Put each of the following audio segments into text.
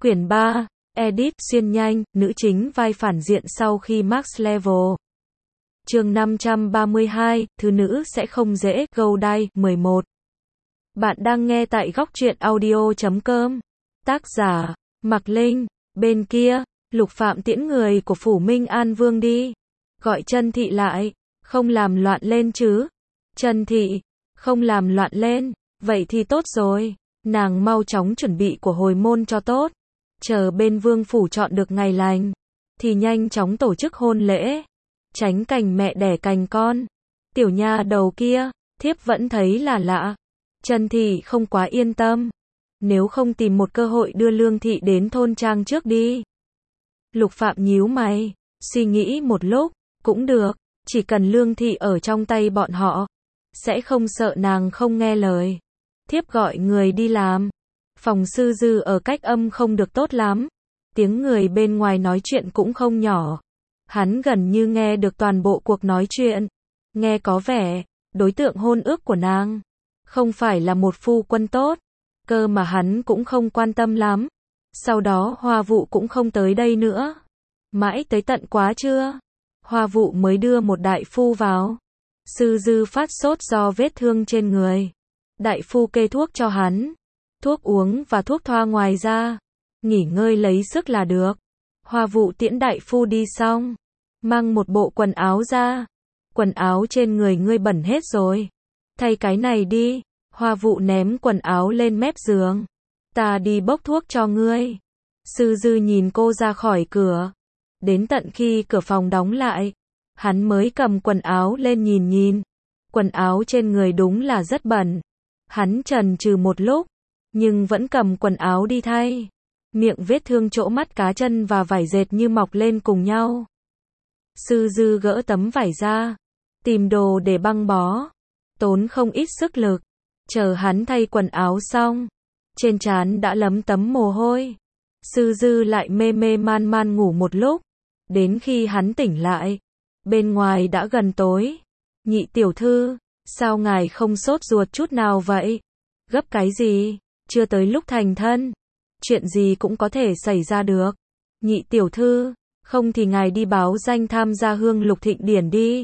Quyển 3, Edit xuyên nhanh, nữ chính vai phản diện sau khi Max Level. Chương 532, thứ nữ sẽ không dễ, Go Die, 11. Bạn đang nghe tại góc truyện audio.com. Tác giả, Mạc Linh. Bên kia, Lục Phạm tiễn người của Phủ Minh An Vương đi. Gọi Trân Thị lại. Không làm loạn lên chứ. Trân Thị, không làm loạn lên. Vậy thì tốt rồi. Nàng mau chóng chuẩn bị của hồi môn cho tốt. Chờ bên vương phủ chọn được ngày lành. Thì nhanh chóng tổ chức hôn lễ. Tránh cành mẹ đẻ cành con. Tiểu nha đầu kia, thiếp vẫn thấy là lạ. Trân Thị không quá yên tâm. Nếu không tìm một cơ hội đưa Lương Thị đến thôn trang trước đi. Lục Phạm nhíu mày, suy nghĩ một lúc, cũng được, chỉ cần Lương Thị ở trong tay bọn họ, sẽ không sợ nàng không nghe lời. Thiếp gọi người đi làm. Phòng sư dư ở cách âm không được tốt lắm. Tiếng người bên ngoài nói chuyện cũng không nhỏ. Hắn gần như nghe được toàn bộ cuộc nói chuyện. Nghe có vẻ, đối tượng hôn ước của nàng không phải là một phu quân tốt. Cơ mà hắn cũng không quan tâm lắm. Sau đó Hoa Vụ cũng không tới đây nữa. Mãi tới tận quá trưa, Hoa Vụ mới đưa một đại phu vào. Sư dư phát sốt do vết thương trên người. Đại phu kê thuốc cho hắn. Thuốc uống và thuốc thoa ngoài ra. Nghỉ ngơi lấy sức là được. Hoa Vụ tiễn đại phu đi xong. Mang một bộ quần áo ra. Quần áo trên người ngươi bẩn hết rồi. Thay cái này đi. Hoa Vụ ném quần áo lên mép giường. Ta đi bốc thuốc cho ngươi. Sư dư nhìn cô ra khỏi cửa. Đến tận khi cửa phòng đóng lại, hắn mới cầm quần áo lên nhìn nhìn. Quần áo trên người đúng là rất bẩn. Hắn chần chừ một lúc, nhưng vẫn cầm quần áo đi thay. Miệng vết thương chỗ mắt cá chân và vải dệt như mọc lên cùng nhau. Sư dư gỡ tấm vải ra, tìm đồ để băng bó. Tốn không ít sức lực. Chờ hắn thay quần áo xong, trên trán đã lấm tấm mồ hôi. Sư dư lại mê mê man man ngủ một lúc. Đến khi hắn tỉnh lại, bên ngoài đã gần tối. Nhị tiểu thư, sao ngài không sốt ruột chút nào vậy? Gấp cái gì? Chưa tới lúc thành thân. Chuyện gì cũng có thể xảy ra được. Nhị tiểu thư, không thì ngài đi báo danh tham gia Hương Lục Thịnh Điển đi.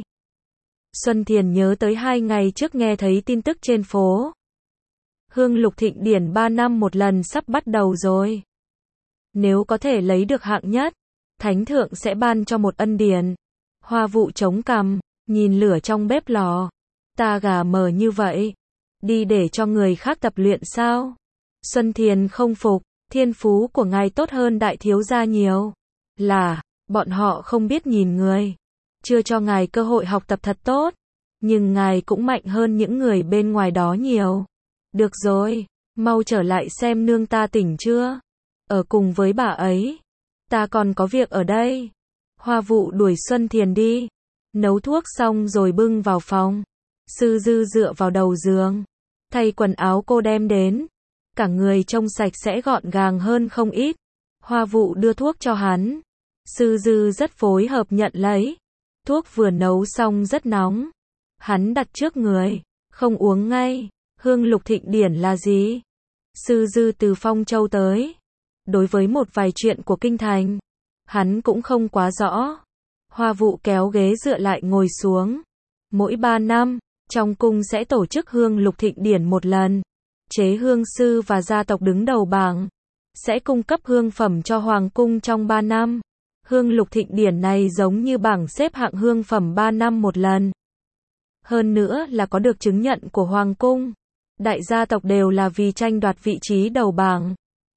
Xuân Thiền nhớ tới 2 ngày trước nghe thấy tin tức trên phố. Hương Lục Thịnh Điển 3 năm một lần sắp bắt đầu rồi. Nếu có thể lấy được hạng nhất, Thánh thượng sẽ ban cho một ân điển. Hoa Vụ chống cằm, nhìn lửa trong bếp lò. Ta gà mờ như vậy, đi để cho người khác tập luyện sao? Xuân Thiền không phục, thiên phú của ngài tốt hơn đại thiếu gia nhiều. Là, bọn họ không biết nhìn người, chưa cho ngài cơ hội học tập thật tốt. Nhưng ngài cũng mạnh hơn những người bên ngoài đó nhiều. Được rồi, mau trở lại xem nương ta tỉnh chưa. Ở cùng với bà ấy. Ta còn có việc ở đây. Hoa Vụ đuổi Xuân Thiền đi. Nấu thuốc xong rồi bưng vào phòng. Sư dư dựa vào đầu giường. Thay quần áo cô đem đến. Cả người trông sạch sẽ gọn gàng hơn không ít. Hoa Vụ đưa thuốc cho hắn. Sư dư rất phối hợp nhận lấy. Thuốc vừa nấu xong rất nóng. Hắn đặt trước người. Không uống ngay. Hương Lục Thịnh Điển là gì? Sư dư từ Phong Châu tới. Đối với một vài chuyện của kinh thành, hắn cũng không quá rõ. Hoa Vụ kéo ghế dựa lại ngồi xuống. Mỗi 3 năm, trong cung sẽ tổ chức Hương Lục Thịnh Điển một lần. Chế hương sư và gia tộc đứng đầu bảng sẽ cung cấp hương phẩm cho hoàng cung trong 3 năm. Hương Lục Thịnh Điển này giống như bảng xếp hạng hương phẩm 3 năm một lần. Hơn nữa là có được chứng nhận của hoàng cung. Đại gia tộc đều là vì tranh đoạt vị trí đầu bảng.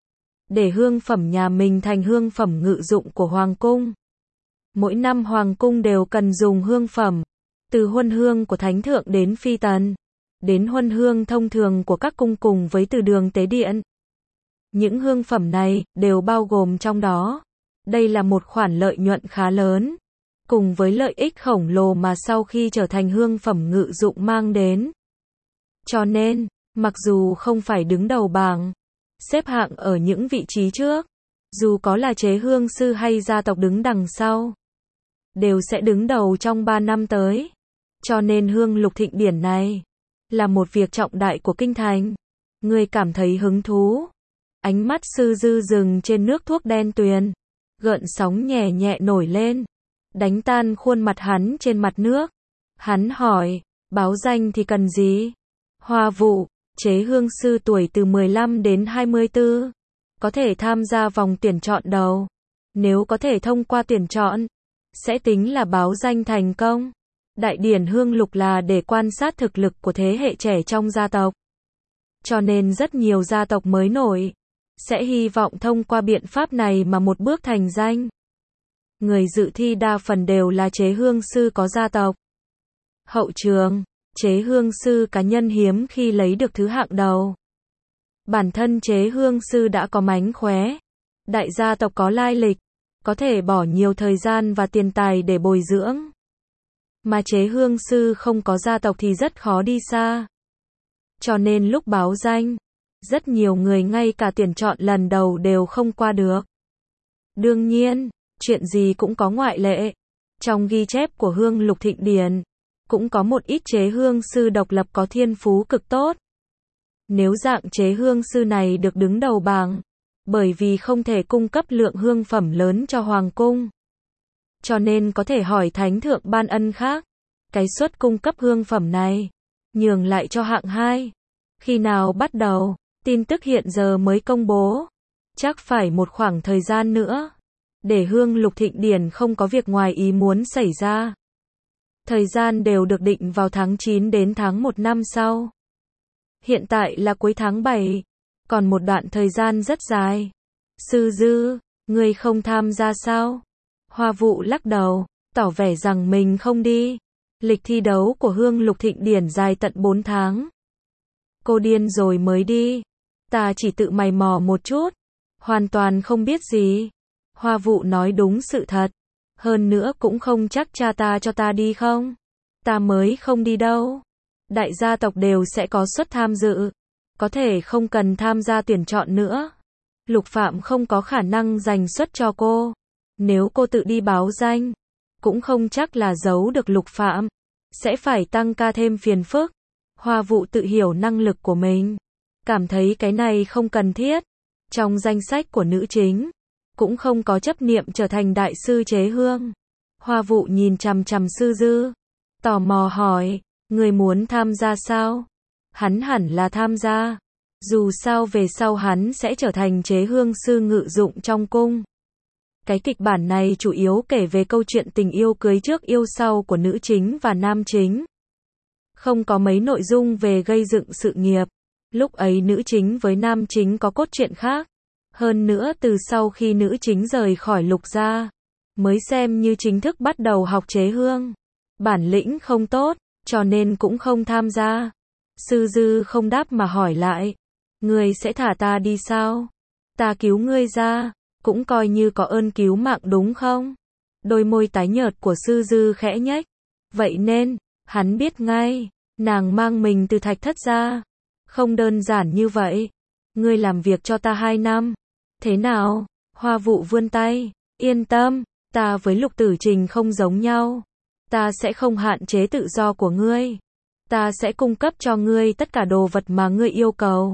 Để hương phẩm nhà mình thành hương phẩm ngự dụng của hoàng cung. Mỗi năm hoàng cung đều cần dùng hương phẩm. Từ huân hương của thánh thượng đến phi tần. Đến huân hương thông thường của các cung cùng với từ đường tế điện. Những hương phẩm này đều bao gồm trong đó. Đây là một khoản lợi nhuận khá lớn. Cùng với lợi ích khổng lồ mà sau khi trở thành hương phẩm ngự dụng mang đến. Cho nên, mặc dù không phải đứng đầu bảng, xếp hạng ở những vị trí trước, dù có là chế hương sư hay gia tộc đứng đằng sau, đều sẽ đứng đầu trong 3 năm tới. Cho nên Hương Lục Thịnh Điển này là một việc trọng đại của kinh thành. Ngươi cảm thấy hứng thú? Ánh mắt Sư Dư dừng trên nước thuốc đen tuyền. Gợn sóng nhẹ nhẹ nổi lên, đánh tan khuôn mặt hắn trên mặt nước. Hắn hỏi, báo danh thì cần gì? Hoa vụ, chế hương sư tuổi từ 15 đến 24. Có thể tham gia vòng tuyển chọn đầu. Nếu có thể thông qua tuyển chọn, sẽ tính là báo danh thành công. Đại điển hương lục là để quan sát thực lực của thế hệ trẻ trong gia tộc. Cho nên rất nhiều gia tộc mới nổi sẽ hy vọng thông qua biện pháp này mà một bước thành danh. Người dự thi đa phần đều là chế hương sư có gia tộc. Hậu trường, chế hương sư cá nhân hiếm khi lấy được thứ hạng đầu. Bản thân chế hương sư đã có mánh khóe, đại gia tộc có lai lịch, có thể bỏ nhiều thời gian và tiền tài để bồi dưỡng. Mà chế hương sư không có gia tộc thì rất khó đi xa. Cho nên lúc báo danh, rất nhiều người ngay cả tuyển chọn lần đầu đều không qua được. Đương nhiên, chuyện gì cũng có ngoại lệ. Trong ghi chép của Hương Lục Thịnh Điển, cũng có một ít chế hương sư độc lập có thiên phú cực tốt. Nếu dạng chế hương sư này được đứng đầu bảng, bởi vì không thể cung cấp lượng hương phẩm lớn cho hoàng cung, cho nên có thể hỏi thánh thượng ban ân khác, cái suất cung cấp hương phẩm này nhường lại cho hạng 2. Khi nào bắt đầu? Tin tức hiện giờ mới công bố, chắc phải một khoảng thời gian nữa, để Hương Lục Thịnh Điển không có việc ngoài ý muốn xảy ra. Thời gian đều được định vào tháng 9 đến tháng 1 năm sau. Hiện tại là cuối tháng 7, còn một đoạn thời gian rất dài. Sư Dư, ngươi không tham gia sao? Hoa vụ lắc đầu, tỏ vẻ rằng mình không đi. Lịch thi đấu của Hương Lục Thịnh Điển dài tận 4 tháng. Cô điên rồi mới đi. Ta chỉ tự mày mò một chút, hoàn toàn không biết gì. Hoa vụ nói đúng sự thật. Hơn nữa cũng không chắc cha ta cho ta đi không. Ta mới không đi đâu. Đại gia tộc đều sẽ có suất tham dự. Có thể không cần tham gia tuyển chọn nữa. Lục Phạm không có khả năng dành suất cho cô. Nếu cô tự đi báo danh, cũng không chắc là giấu được Lục Phạm. Sẽ phải tăng ca thêm phiền phức. Hoa vụ tự hiểu năng lực của mình. Cảm thấy cái này không cần thiết. Trong danh sách của nữ chính, cũng không có chấp niệm trở thành đại sư chế hương. Hoa vụ nhìn chằm chằm Sư Dư, tò mò hỏi, người muốn tham gia sao? Hắn hẳn là tham gia. Dù sao về sau hắn sẽ trở thành chế hương sư ngự dụng trong cung. Cái kịch bản này chủ yếu kể về câu chuyện tình yêu cưới trước yêu sau của nữ chính và nam chính. Không có mấy nội dung về gây dựng sự nghiệp. Lúc ấy nữ chính với nam chính có cốt truyện khác. Hơn nữa từ sau khi nữ chính rời khỏi Lục gia, mới xem như chính thức bắt đầu học chế hương. Bản lĩnh không tốt, cho nên cũng không tham gia. Sư Dư không đáp mà hỏi lại. Ngươi sẽ thả ta đi sao? Ta cứu ngươi ra, cũng coi như có ơn cứu mạng đúng không? Đôi môi tái nhợt của Sư Dư khẽ nhếch. Vậy nên, hắn biết ngay, nàng mang mình từ Thạch Thất ra. Không đơn giản như vậy. Ngươi làm việc cho ta 2 năm. Thế nào? Hoa vụ vươn tay. Yên tâm, ta với Lục Tử Trình không giống nhau. Ta sẽ không hạn chế tự do của ngươi. Ta sẽ cung cấp cho ngươi tất cả đồ vật mà ngươi yêu cầu.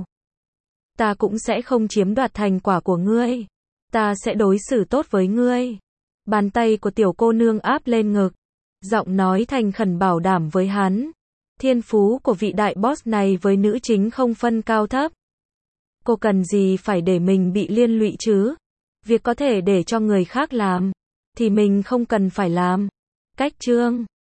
Ta cũng sẽ không chiếm đoạt thành quả của ngươi. Ta sẽ đối xử tốt với ngươi. Bàn tay của tiểu cô nương áp lên ngực. Giọng nói thành khẩn bảo đảm với hắn. Thiên phú của vị đại boss này với nữ chính không phân cao thấp. Cô cần gì phải để mình bị liên lụy chứ? Việc có thể để cho người khác làm, thì mình không cần phải làm. Cách chương